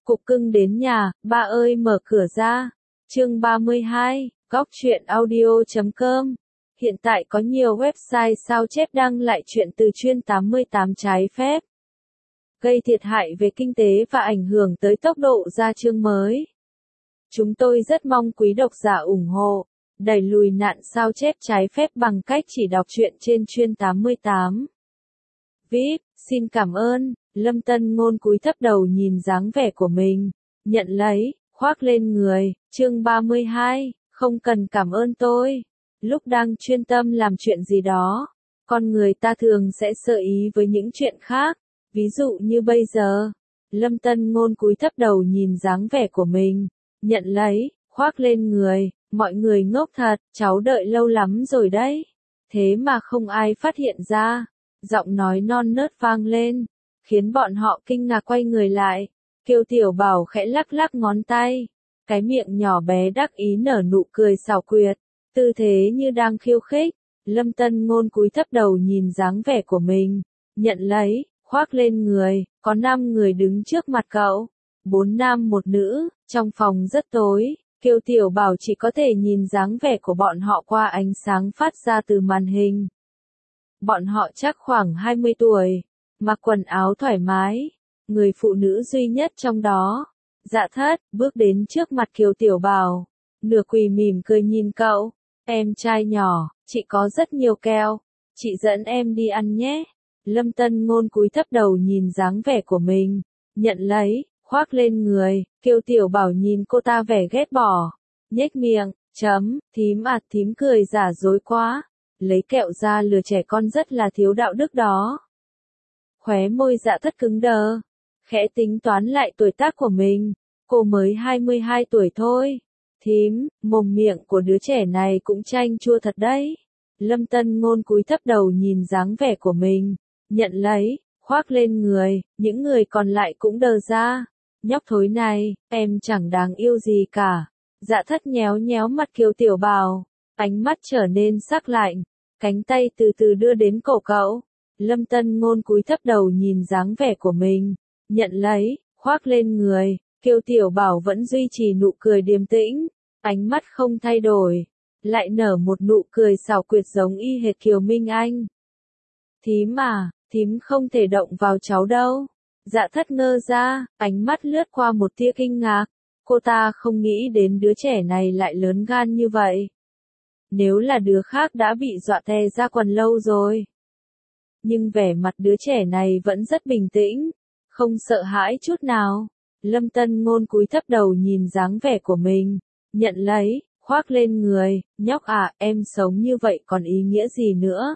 Cục cưng đến nhà, ba ơi mở cửa ra. Chương 32, Góc truyện audio.com. Hiện tại có nhiều website sao chép đăng lại truyện từ chuyên 88 trái phép, gây thiệt hại về kinh tế và ảnh hưởng tới tốc độ ra chương mới. Chúng tôi rất mong quý độc giả ủng hộ, đẩy lùi nạn sao chép trái phép bằng cách chỉ đọc truyện trên chuyên 88. VIP, xin cảm ơn. Lâm Tân Ngôn cúi thấp đầu nhìn dáng vẻ của mình, nhận lấy, khoác lên người. Chương 32, không cần cảm ơn tôi. Lúc đang chuyên tâm làm chuyện gì đó, con người ta thường sẽ sơ ý với những chuyện khác. Ví dụ như bây giờ, Lâm Tân Ngôn cúi thấp đầu nhìn dáng vẻ của mình, nhận lấy, khoác lên người. Mọi người ngốc thật, cháu đợi lâu lắm rồi đấy. Thế mà không ai phát hiện ra. Giọng nói non nớt vang lên, khiến bọn họ kinh ngạc quay người lại. Kiều Tiểu Bảo khẽ lắc lắc ngón tay, cái miệng nhỏ bé đắc ý nở nụ cười xảo quyệt, tư thế như đang khiêu khích. Lâm Tân Ngôn cúi thấp đầu nhìn dáng vẻ của mình, nhận lấy, khoác lên người. Có 5 người đứng trước mặt cậu, 4 nam 1 nữ, trong phòng rất tối. Kiều Tiểu Bảo chỉ có thể nhìn dáng vẻ của bọn họ qua ánh sáng phát ra từ màn hình. Bọn họ chắc khoảng 20 tuổi, mặc quần áo thoải mái. Người phụ nữ duy nhất trong đó, Dạ Thất, bước đến trước mặt Kiều Tiểu Bảo, nửa quỳ mỉm cười nhìn cậu. Em trai nhỏ, chị có rất nhiều kẹo, chị dẫn em đi ăn nhé. Lâm Tân Ngôn cúi thấp đầu nhìn dáng vẻ của mình, nhận lấy, khoác lên người. Kiều Tiểu Bảo nhìn cô ta vẻ ghét bỏ, nhếch miệng, thím cười giả dối quá. Lấy kẹo ra lừa trẻ con rất là thiếu đạo đức đó. Khóe môi Dạ Thất cứng đờ, khẽ tính toán lại tuổi tác của mình. Cô mới 22 tuổi thôi. Thím, mồm miệng của đứa trẻ này cũng chanh chua thật đấy. Lâm Tân Ngôn cúi thấp đầu nhìn dáng vẻ của mình, nhận lấy, khoác lên người. Những người còn lại cũng đờ ra. Nhóc thối này, em chẳng đáng yêu gì cả. Dạ Thất nhéo nhéo mặt Kiều Tiểu Bảo, ánh mắt trở nên sắc lạnh, cánh tay từ từ đưa đến cổ cậu. Lâm Tân Ngôn cúi thấp đầu nhìn dáng vẻ của mình, nhận lấy, khoác lên người. Kiều Tiểu Bảo vẫn duy trì nụ cười điềm tĩnh, ánh mắt không thay đổi, lại nở một nụ cười xảo quyệt giống y hệt Kiều Minh Anh. Thím à, thím không thể động vào cháu đâu. Dạ Thất ngơ ra, ánh mắt lướt qua một tia kinh ngạc. Cô ta không nghĩ đến đứa trẻ này lại lớn gan như vậy. Nếu là đứa khác đã bị dọa tè ra quần lâu rồi. Nhưng vẻ mặt đứa trẻ này vẫn rất bình tĩnh, không sợ hãi chút nào. Lâm Tân Ngôn cúi thấp đầu nhìn dáng vẻ của mình, nhận lấy, khoác lên người. Nhóc à, em sống như vậy còn ý nghĩa gì nữa?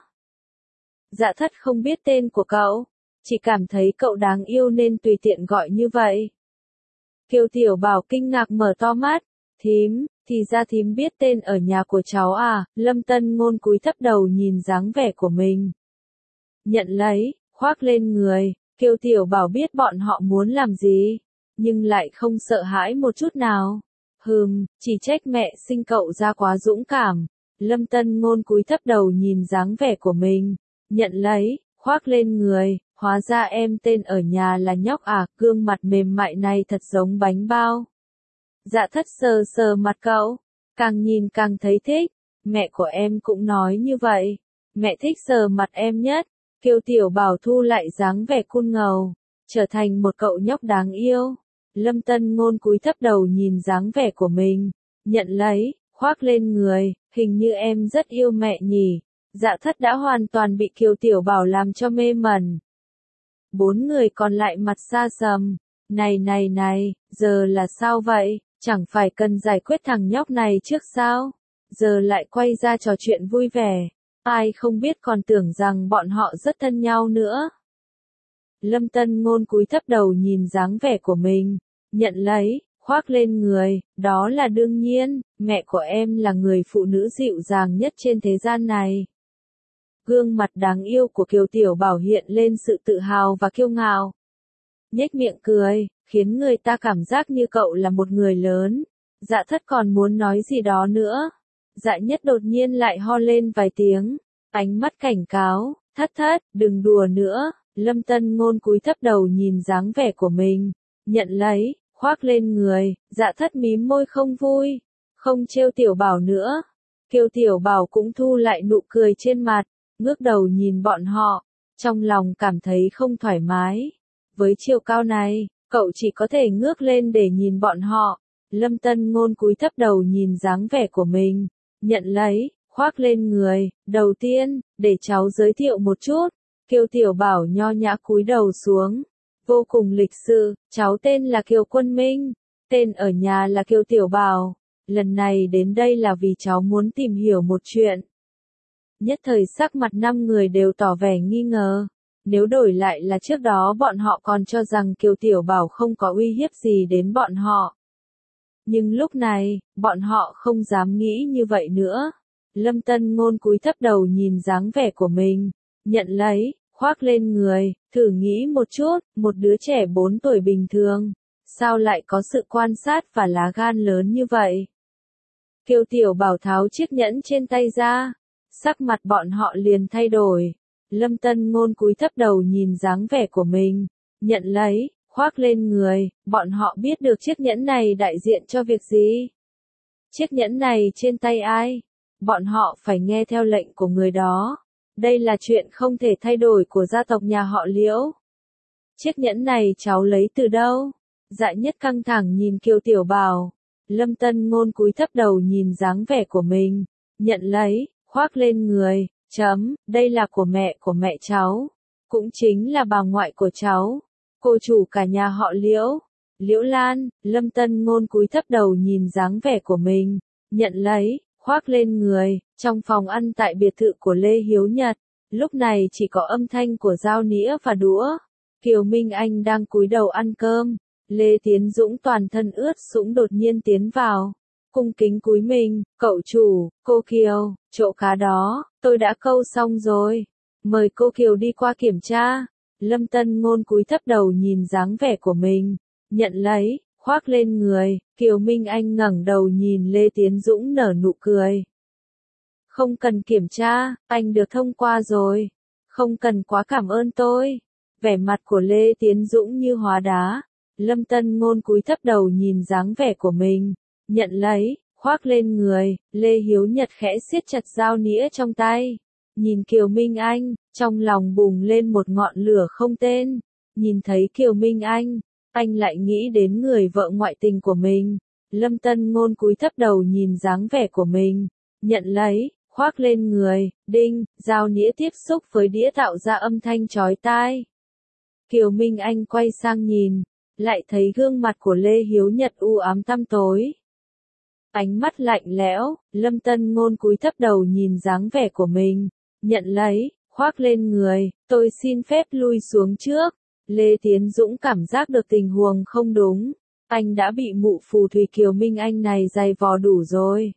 Dạ Thất không biết tên của cậu, chỉ cảm thấy cậu đáng yêu nên tùy tiện gọi như vậy. Kiều Tiểu Bảo kinh ngạc mở to mắt, thím, thì ra thím biết tên ở nhà của cháu à? Lâm Tân Ngôn cúi thấp đầu nhìn dáng vẻ của mình, nhận lấy, khoác lên người. Kiều Tiểu Bảo biết bọn họ muốn làm gì, nhưng lại không sợ hãi một chút nào. Chỉ trách mẹ sinh cậu ra quá dũng cảm. Lâm Tân Ngôn cúi thấp đầu nhìn dáng vẻ của mình, nhận lấy, khoác lên người. Hóa ra em tên ở nhà là Nhóc à, gương mặt mềm mại này thật giống bánh bao. Dạ Thất sờ sờ mặt cậu, càng nhìn càng thấy thích. Mẹ của em cũng nói như vậy, mẹ thích sờ mặt em nhất. Kiều Tiểu Bảo thu lại dáng vẻ cool ngầu, trở thành một cậu nhóc đáng yêu. Lâm Tân Ngôn cúi thấp đầu nhìn dáng vẻ của mình, nhận lấy, khoác lên người. Hình như em rất yêu mẹ nhỉ. Dạ Thất đã hoàn toàn bị Kiều Tiểu Bảo làm cho mê mẩn. 4 người còn lại mặt xa sầm. Này, giờ là sao vậy? Chẳng phải cần giải quyết thằng nhóc này trước sao? Giờ lại quay ra trò chuyện vui vẻ. Ai không biết còn tưởng rằng bọn họ rất thân nhau nữa. Lâm Tân Ngôn cúi thấp đầu nhìn dáng vẻ của mình, nhận lấy, khoác lên người. Đó là đương nhiên, mẹ của em là người phụ nữ dịu dàng nhất trên thế gian này. Gương mặt đáng yêu của Kiều Tiểu Bảo hiện lên sự tự hào và kiêu ngạo. Nhếch miệng cười, khiến người ta cảm giác như cậu là một người lớn. Dạ Thất còn muốn nói gì đó nữa. Dạ Nhất đột nhiên lại ho lên vài tiếng, ánh mắt cảnh cáo. Thất, đừng đùa nữa. Lâm Tân Ngôn cúi thấp đầu nhìn dáng vẻ của mình, nhận lấy, khoác lên người, Dạ Thất mím môi không vui, không trêu Tiểu Bảo nữa. Kiều Tiểu Bảo cũng thu lại nụ cười trên mặt, ngước đầu nhìn bọn họ, trong lòng cảm thấy không thoải mái. Với chiều cao này, cậu chỉ có thể ngước lên để nhìn bọn họ. Lâm Tân Ngôn cúi thấp đầu nhìn dáng vẻ của mình, nhận lấy, khoác lên người. Đầu tiên, để cháu giới thiệu một chút. Kiều Tiểu Bảo nho nhã cúi đầu xuống, vô cùng lịch sự, cháu tên là Kiều Quân Minh, tên ở nhà là Kiều Tiểu Bảo. Lần này đến đây là vì cháu muốn tìm hiểu một chuyện. Nhất thời sắc mặt 5 người đều tỏ vẻ nghi ngờ. Nếu đổi lại là trước đó bọn họ còn cho rằng Kiều Tiểu Bảo không có uy hiếp gì đến bọn họ. Nhưng lúc này, bọn họ không dám nghĩ như vậy nữa. Lâm Tân Ngôn cúi thấp đầu nhìn dáng vẻ của mình, nhận lấy, khoác lên người, thử nghĩ một chút, một đứa trẻ 4 tuổi bình thường, sao lại có sự quan sát và lá gan lớn như vậy? Kiều Tiểu Bảo tháo chiếc nhẫn trên tay ra, sắc mặt bọn họ liền thay đổi. Lâm Tân Ngôn cúi thấp đầu nhìn dáng vẻ của mình, nhận lấy, khoác lên người, bọn họ biết được chiếc nhẫn này đại diện cho việc gì? Chiếc nhẫn này trên tay ai? Bọn họ phải nghe theo lệnh của người đó. Đây là chuyện không thể thay đổi của gia tộc nhà họ Liễu. Chiếc nhẫn này cháu lấy từ đâu? Dạ Nhất căng thẳng nhìn Kiều Tiểu Bảo. Lâm Tân Ngôn cúi thấp đầu nhìn dáng vẻ của mình, nhận lấy, khoác lên người, đây là của mẹ cháu, cũng chính là bà ngoại của cháu, cô chủ cả nhà họ Liễu, Liễu Lan. Lâm Tân Ngôn cúi thấp đầu nhìn dáng vẻ của mình, nhận lấy, khoác lên người. Trong phòng ăn tại biệt thự của Lê Hiếu Nhật, lúc này chỉ có âm thanh của dao nĩa và đũa. Kiều Minh Anh đang cúi đầu ăn cơm. Lê Tiến Dũng toàn thân ướt sũng đột nhiên tiến vào, cung kính cúi mình, cậu chủ, cô Kiều, chỗ cá đó, tôi đã câu xong rồi, mời cô Kiều đi qua kiểm tra. Lâm Tân Ngôn cúi thấp đầu nhìn dáng vẻ của mình, nhận lấy, khoác lên người. Kiều Minh Anh ngẩng đầu nhìn Lê Tiến Dũng nở nụ cười. Không cần kiểm tra, anh được thông qua rồi, không cần quá cảm ơn tôi. Vẻ mặt của Lê Tiến Dũng như hóa đá. Lâm Tân Ngôn cúi thấp đầu nhìn dáng vẻ của mình, nhận lấy, khoác lên người. Lê Hiếu Nhật khẽ siết chặt dao nĩa trong tay, nhìn Kiều Minh Anh, trong lòng bùng lên một ngọn lửa không tên. Nhìn thấy Kiều Minh anh lại nghĩ đến người vợ ngoại tình của mình. Lâm Tân Ngôn cúi thấp đầu nhìn dáng vẻ của mình, nhận lấy, khoác lên người. Đinh, dao nĩa tiếp xúc với đĩa tạo ra âm thanh chói tai. Kiều Minh Anh quay sang nhìn, lại thấy gương mặt của Lê Hiếu Nhật u ám tăm tối. Ánh mắt lạnh lẽo. Lâm Tân Ngôn cúi thấp đầu nhìn dáng vẻ của mình, nhận lấy, khoác lên người. Tôi xin phép lui xuống trước. Lê Tiến Dũng cảm giác được tình huống không đúng. Anh đã bị mụ phù thủy Kiều Minh Anh này giày vò đủ rồi.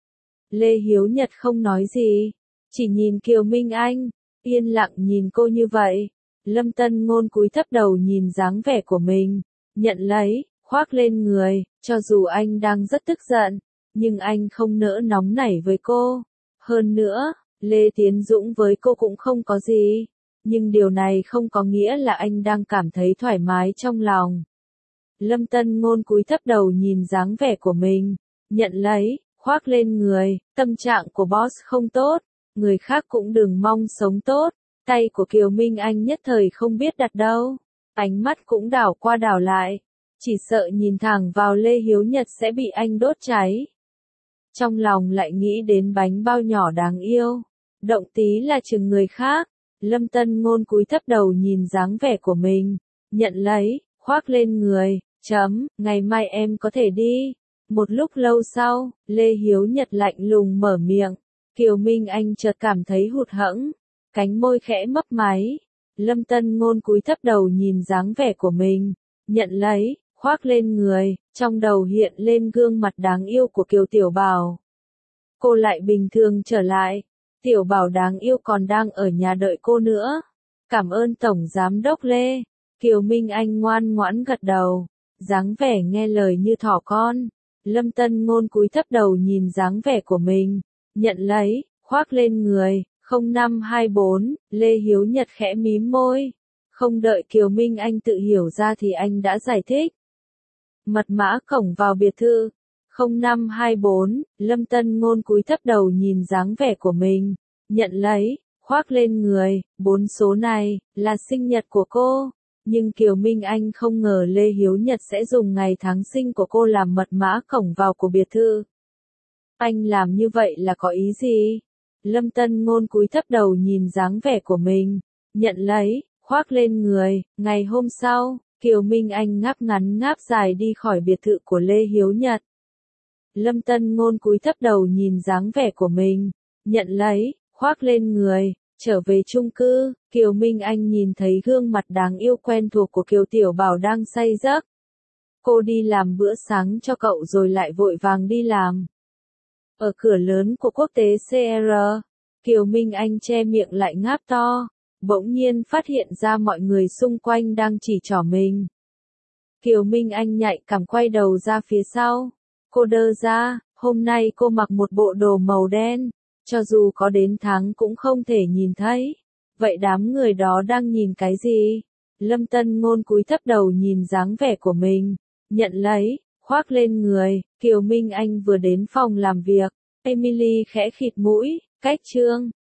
Lê Hiếu Nhật không nói gì, chỉ nhìn Kiều Minh Anh, yên lặng nhìn cô như vậy. Lâm Tân Ngôn cúi thấp đầu nhìn dáng vẻ của mình, nhận lấy, khoác lên người. Cho dù anh đang rất tức giận, nhưng anh không nỡ nóng nảy với cô. Hơn nữa, Lê Tiến Dũng với cô cũng không có gì. Nhưng điều này không có nghĩa là anh đang cảm thấy thoải mái trong lòng. Lâm Tân Ngôn cúi thấp đầu nhìn dáng vẻ của mình, nhận lấy, khoác lên người. Tâm trạng của boss không tốt, người khác cũng đừng mong sống tốt. Tay của Kiều Minh Anh nhất thời không biết đặt đâu, ánh mắt cũng đảo qua đảo lại, chỉ sợ nhìn thẳng vào Lê Hiếu Nhật sẽ bị anh đốt cháy. Trong lòng lại nghĩ đến bánh bao nhỏ đáng yêu, động tí là chừng người khác. Lâm Tân Ngôn cúi thấp đầu nhìn dáng vẻ của mình, nhận lấy, khoác lên người. Ngày mai em có thể đi. Một lúc lâu sau, Lê Hiếu Nhật lạnh lùng mở miệng. Kiều Minh Anh chợt cảm thấy hụt hẫng, cánh môi khẽ mấp máy. Lâm Tân Ngôn cúi thấp đầu nhìn dáng vẻ của mình, nhận lấy, khoác lên người. Trong đầu hiện lên gương mặt đáng yêu của Kiều Tiểu Bảo. Cô lại bình thường trở lại. Tiểu Bảo đáng yêu còn đang ở nhà đợi cô nữa. Cảm ơn Tổng Giám đốc Lê. Kiều Minh Anh ngoan ngoãn gật đầu, dáng vẻ nghe lời như thỏ con. Lâm Tân Ngôn cúi thấp đầu nhìn dáng vẻ của mình, nhận lấy, khoác lên người. 0524, Lê Hiếu Nhật khẽ mím môi. Không đợi Kiều Minh Anh tự hiểu ra thì anh đã giải thích. Mật mã cổng vào biệt thự. 0524, Lâm Tân Ngôn cúi thấp đầu nhìn dáng vẻ của mình. Nhận lấy, khoác lên người, 4 số này, là sinh nhật của cô. Nhưng Kiều Minh Anh không ngờ Lê Hiếu Nhật sẽ dùng ngày tháng sinh của cô làm mật mã cổng vào của biệt thự. Anh làm như vậy là có ý gì? Lâm Tân Ngôn cúi thấp đầu nhìn dáng vẻ của mình. Nhận lấy, khoác lên người, ngày hôm sau, Kiều Minh Anh ngáp ngắn ngáp dài đi khỏi biệt thự của Lê Hiếu Nhật. Lâm Tân Ngôn cúi thấp đầu nhìn dáng vẻ của mình. Nhận lấy, khoác lên người, trở về chung cư, Kiều Minh Anh nhìn thấy gương mặt đáng yêu quen thuộc của Kiều Tiểu Bảo đang say giấc. Cô đi làm bữa sáng cho cậu rồi lại vội vàng đi làm. Ở cửa lớn của quốc tế CR, Kiều Minh Anh che miệng lại ngáp to, bỗng nhiên phát hiện ra mọi người xung quanh đang chỉ trỏ mình. Kiều Minh Anh nhạy cảm quay đầu ra phía sau. Cô đơ ra, hôm nay cô mặc một bộ đồ màu đen, cho dù có đến tháng cũng không thể nhìn thấy. Vậy đám người đó đang nhìn cái gì? Lâm Tân Ngôn cúi thấp đầu nhìn dáng vẻ của mình, nhận lấy, khoác lên người, Kiều Minh Anh vừa đến phòng làm việc. Emily khẽ khịt mũi, cách chương.